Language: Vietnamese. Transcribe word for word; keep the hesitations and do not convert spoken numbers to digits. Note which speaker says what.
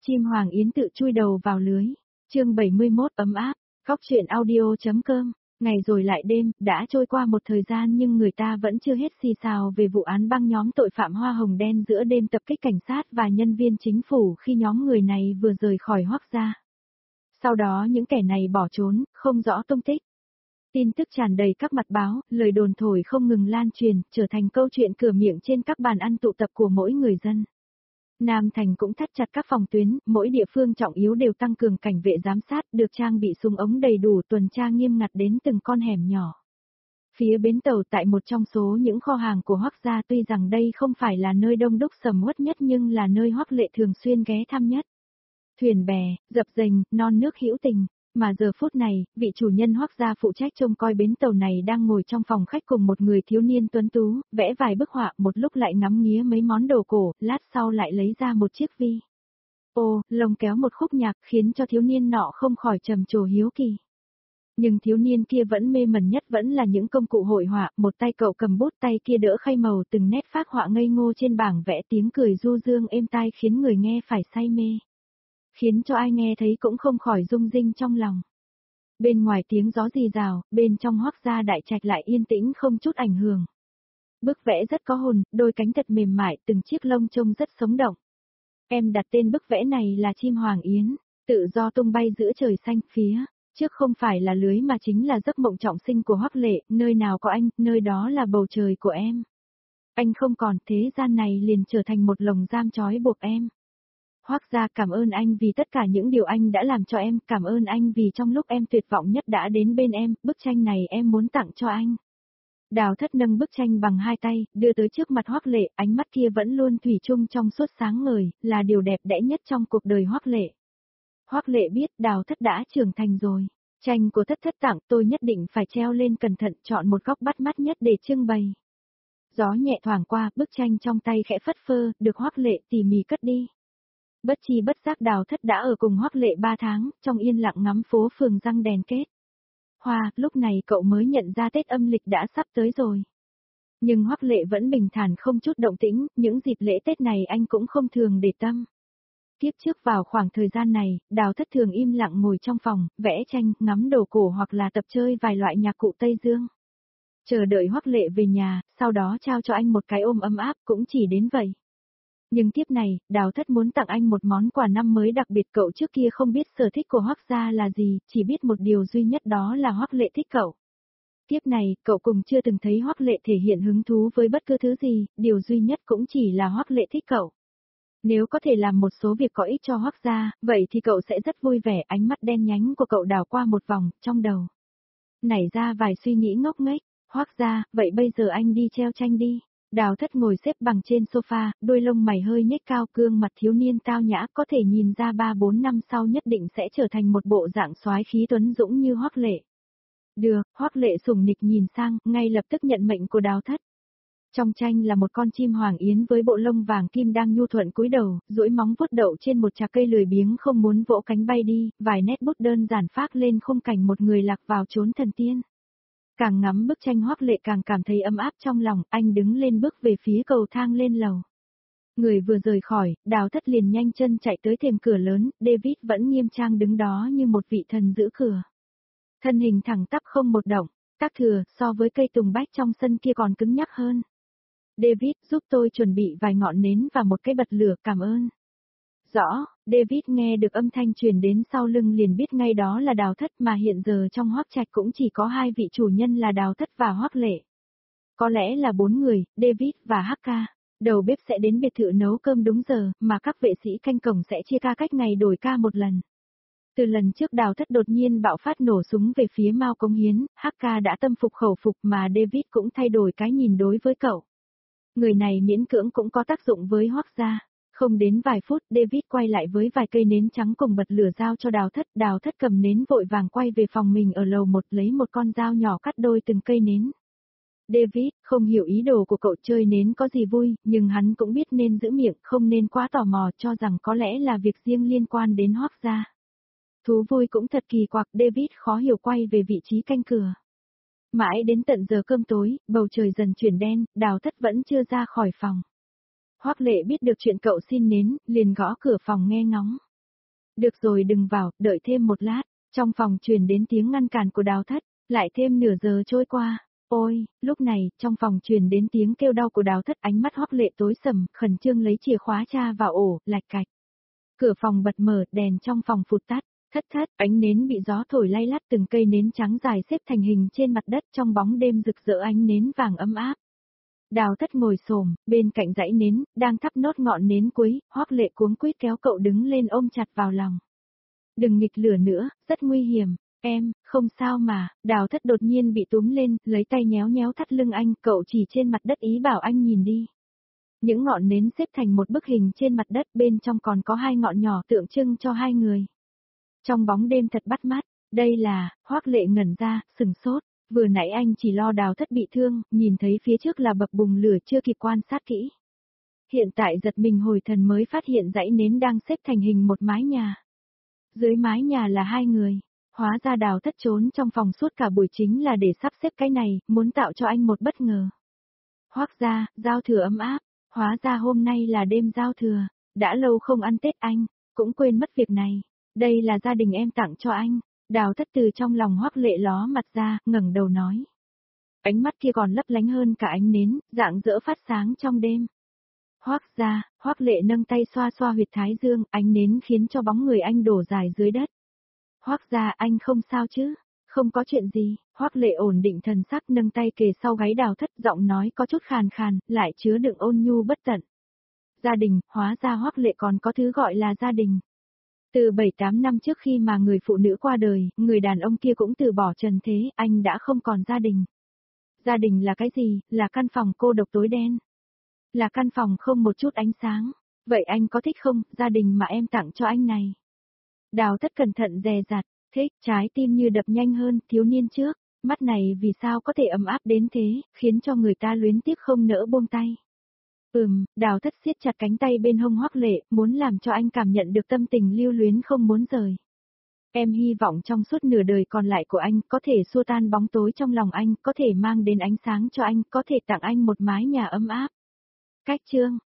Speaker 1: Chim hoàng yến tự chui đầu vào lưới. Chương bảy mươi mốt ấm áp, Cóc truyện audio.com. Ngày rồi lại đêm, đã trôi qua một thời gian nhưng người ta vẫn chưa hết xì xào về vụ án băng nhóm tội phạm hoa hồng đen giữa đêm tập kích cảnh sát và nhân viên chính phủ khi nhóm người này vừa rời khỏi Hoắc gia. Sau đó những kẻ này bỏ trốn, không rõ tung tích. Tin tức tràn đầy các mặt báo, lời đồn thổi không ngừng lan truyền, trở thành câu chuyện cửa miệng trên các bàn ăn tụ tập của mỗi người dân. Nam Thành cũng thắt chặt các phòng tuyến, mỗi địa phương trọng yếu đều tăng cường cảnh vệ giám sát, được trang bị súng ống đầy đủ, tuần tra nghiêm ngặt đến từng con hẻm nhỏ. Phía bến tàu tại một trong số những kho hàng của Hoắc gia, tuy rằng đây không phải là nơi đông đúc sầm uất nhất nhưng là nơi Hoắc Lệ thường xuyên ghé thăm nhất. Thuyền bè, dập dềnh, non nước hữu tình. Mà giờ phút này, vị chủ nhân Hoắc gia phụ trách trông coi bến tàu này đang ngồi trong phòng khách cùng một người thiếu niên tuấn tú, vẽ vài bức họa, một lúc lại ngắm nghía mấy món đồ cổ, lát sau lại lấy ra một chiếc vi. Ô, lồng kéo một khúc nhạc khiến cho thiếu niên nọ không khỏi trầm trồ hiếu kỳ. Nhưng thiếu niên kia vẫn mê mẩn nhất vẫn là những công cụ hội họa, một tay cậu cầm bút, tay kia đỡ khay màu, từng nét phác họa ngây ngô trên bảng vẽ, tiếng cười du dương êm tai khiến người nghe phải say mê. Khiến cho ai nghe thấy cũng không khỏi rung rinh trong lòng. Bên ngoài tiếng gió rì rào, bên trong Hoắc gia đại trạch lại yên tĩnh không chút ảnh hưởng. Bức vẽ rất có hồn, đôi cánh thật mềm mại, từng chiếc lông trông rất sống động. Em đặt tên bức vẽ này là chim hoàng yến, tự do tung bay giữa trời xanh, phía trước không phải là lưới mà chính là giấc mộng trọng sinh của Hoắc Lệ, nơi nào có anh, nơi đó là bầu trời của em. Anh không còn, thế gian này liền trở thành một lồng giam trói buộc em. Hoắc gia cảm ơn anh vì tất cả những điều anh đã làm cho em, cảm ơn anh vì trong lúc em tuyệt vọng nhất đã đến bên em, bức tranh này em muốn tặng cho anh. Đào Thất nâng bức tranh bằng hai tay, đưa tới trước mặt Hoắc Lệ, ánh mắt kia vẫn luôn thủy chung trong suốt sáng ngời, là điều đẹp đẽ nhất trong cuộc đời Hoắc Lệ. Hoắc Lệ biết Đào Thất đã trưởng thành rồi, tranh của Thất Thất tặng tôi nhất định phải treo lên cẩn thận, chọn một góc bắt mắt nhất để trưng bày. Gió nhẹ thoảng qua, bức tranh trong tay khẽ phất phơ, được Hoắc Lệ tỉ mỉ cất đi. Bất chi bất giác Đào Thất đã ở cùng Hoắc Lệ ba tháng, trong yên lặng ngắm phố phường răng đèn kết. Hoa, lúc này cậu mới nhận ra Tết âm lịch đã sắp tới rồi. Nhưng Hoắc Lệ vẫn bình thản không chút động tĩnh, những dịp lễ Tết này anh cũng không thường để tâm. Tiếp trước vào khoảng thời gian này, Đào Thất thường im lặng ngồi trong phòng, vẽ tranh, ngắm đồ cổ hoặc là tập chơi vài loại nhạc cụ Tây Dương. Chờ đợi Hoắc Lệ về nhà, sau đó trao cho anh một cái ôm ấm áp, cũng chỉ đến vậy. Nhưng tiếp này, Đào Thất muốn tặng anh một món quà năm mới đặc biệt, cậu trước kia không biết sở thích của Hoắc gia là gì, chỉ biết một điều duy nhất đó là Hoắc Lệ thích cậu. Tiếp này, cậu cùng chưa từng thấy Hoắc Lệ thể hiện hứng thú với bất cứ thứ gì, điều duy nhất cũng chỉ là Hoắc Lệ thích cậu. Nếu có thể làm một số việc có ích cho Hoắc gia, vậy thì cậu sẽ rất vui vẻ, ánh mắt đen nhánh của cậu đảo qua một vòng, trong đầu nảy ra vài suy nghĩ ngốc nghếch. Hoắc gia, vậy bây giờ anh đi treo tranh đi. Đào Thất ngồi xếp bằng trên sofa, đôi lông mày hơi nhếch cao, gương mặt thiếu niên tao nhã, có thể nhìn ra ba bốn năm sau nhất định sẽ trở thành một bộ dạng soái khí tuấn dũng như Hoắc Lệ. Được, Hoắc Lệ sủng nịch nhìn sang, ngay lập tức nhận mệnh của Đào Thất. Trong tranh là một con chim hoàng yến với bộ lông vàng kim đang nhu thuận cúi đầu, duỗi móng vuốt đậu trên một chạc cây lười biếng không muốn vỗ cánh bay đi, vài nét bút đơn giản phác lên khung cảnh một người lạc vào chốn thần tiên. Càng ngắm bức tranh Hoắc Lệ càng cảm thấy ấm áp trong lòng, anh đứng lên bước về phía cầu thang lên lầu. Người vừa rời khỏi, Đào Thất liền nhanh chân chạy tới thềm cửa lớn, David vẫn nghiêm trang đứng đó như một vị thần giữ cửa. Thân hình thẳng tắp không một động, tác thừa, so với cây tùng bách trong sân kia còn cứng nhắc hơn. David, giúp tôi chuẩn bị vài ngọn nến và một cái bật lửa, cảm ơn. Rõ, David nghe được âm thanh truyền đến sau lưng liền biết ngay đó là Đào Thất, mà hiện giờ trong Hoắc trạch cũng chỉ có hai vị chủ nhân là Đào Thất và Hoắc Lệ. Có lẽ là bốn người, David và Hắc ca. Đầu bếp sẽ đến biệt thự nấu cơm đúng giờ, mà các vệ sĩ canh cổng sẽ chia ca cách ngày đổi ca một lần. Từ lần trước Đào Thất đột nhiên bạo phát nổ súng về phía Mao Cống Hiến, Hắc ca đã tâm phục khẩu phục mà David cũng thay đổi cái nhìn đối với cậu. Người này miễn cưỡng cũng có tác dụng với Hoắc gia. Không đến vài phút, David quay lại với vài cây nến trắng cùng bật lửa giao cho Đào Thất. Đào Thất cầm nến vội vàng quay về phòng mình ở lầu một, lấy một con dao nhỏ cắt đôi từng cây nến. David không hiểu ý đồ của cậu, chơi nến có gì vui, nhưng hắn cũng biết nên giữ miệng, không nên quá tò mò, cho rằng có lẽ là việc riêng liên quan đến Hoắc gia. Thú vui cũng thật kỳ quặc, David khó hiểu quay về vị trí canh cửa. Mãi đến tận giờ cơm tối, bầu trời dần chuyển đen, Đào Thất vẫn chưa ra khỏi phòng. Hoắc Lệ biết được chuyện cậu xin nến, liền gõ cửa phòng nghe ngóng. Được rồi đừng vào, đợi thêm một lát. Trong phòng truyền đến tiếng ngăn cản của Đào Thất, lại thêm nửa giờ trôi qua. Ôi, lúc này, trong phòng truyền đến tiếng kêu đau của Đào Thất, ánh mắt Hoắc Lệ tối sầm, khẩn trương lấy chìa khóa tra vào ổ, lạch cạch. Cửa phòng bật mở, đèn trong phòng phụt tắt, thất thất, ánh nến bị gió thổi lay lắt, từng cây nến trắng dài xếp thành hình trên mặt đất trong bóng đêm rực rỡ ánh nến vàng ấm áp. Đào Thất ngồi xổm bên cạnh dãy nến, đang thắp nốt ngọn nến cuối, Hoắc Lệ cuống quýt kéo cậu đứng lên ôm chặt vào lòng. Đừng nghịch lửa nữa, rất nguy hiểm. Em, không sao mà. Đào Thất đột nhiên bị túm lên, lấy tay nhéo nhéo thắt lưng anh, cậu chỉ trên mặt đất ý bảo anh nhìn đi. Những ngọn nến xếp thành một bức hình trên mặt đất, bên trong còn có hai ngọn nhỏ tượng trưng cho hai người. Trong bóng đêm thật bắt mắt, đây là, Hoắc Lệ ngẩn ra, sừng sốt, vừa nãy anh chỉ lo Đào Thất bị thương, nhìn thấy phía trước là bập bùng lửa chưa kịp quan sát kỹ. Hiện tại giật mình hồi thần mới phát hiện dãy nến đang xếp thành hình một mái nhà. Dưới mái nhà là hai người. Hóa ra Đào Thất trốn trong phòng suốt cả buổi chính là để sắp xếp cái này, muốn tạo cho anh một bất ngờ. Hoắc gia, giao thừa ấm áp, hóa ra hôm nay là đêm giao thừa, đã lâu không ăn Tết anh, cũng quên mất việc này. Đây là gia đình em tặng cho anh. Đào Thất từ trong lòng Hoắc Lệ ló mặt ra, ngẩng đầu nói. Ánh mắt kia còn lấp lánh hơn cả ánh nến, rạng rỡ phát sáng trong đêm. Hoắc gia, Hoắc Lệ nâng tay xoa xoa huyệt thái dương, ánh nến khiến cho bóng người anh đổ dài dưới đất. Hoắc gia, anh không sao chứ? Không có chuyện gì. Hoắc Lệ ổn định thần sắc, nâng tay kề sau gáy Đào Thất, giọng nói có chút khàn khàn, lại chứa đựng ôn nhu bất tận. Gia đình, hóa ra Hoắc Lệ còn có thứ gọi là gia đình. Từ bảy tám năm trước khi mà người phụ nữ qua đời, người đàn ông kia cũng từ bỏ trần thế, anh đã không còn gia đình. Gia đình là cái gì? Là căn phòng cô độc tối đen. Là căn phòng không một chút ánh sáng. Vậy anh có thích không, gia đình mà em tặng cho anh này? Đào Thất cẩn thận dè dặt, thích, trái tim như đập nhanh hơn, thiếu niên trước, mắt này vì sao có thể ấm áp đến thế, khiến cho người ta luyến tiếc không nỡ buông tay. Ừm, Đào Thất siết chặt cánh tay bên hông Hoắc Lệ, muốn làm cho anh cảm nhận được tâm tình lưu luyến không muốn rời. Em hy vọng trong suốt nửa đời còn lại của anh, có thể xua tan bóng tối trong lòng anh, có thể mang đến ánh sáng cho anh, có thể tặng anh một mái nhà ấm áp. Cách chương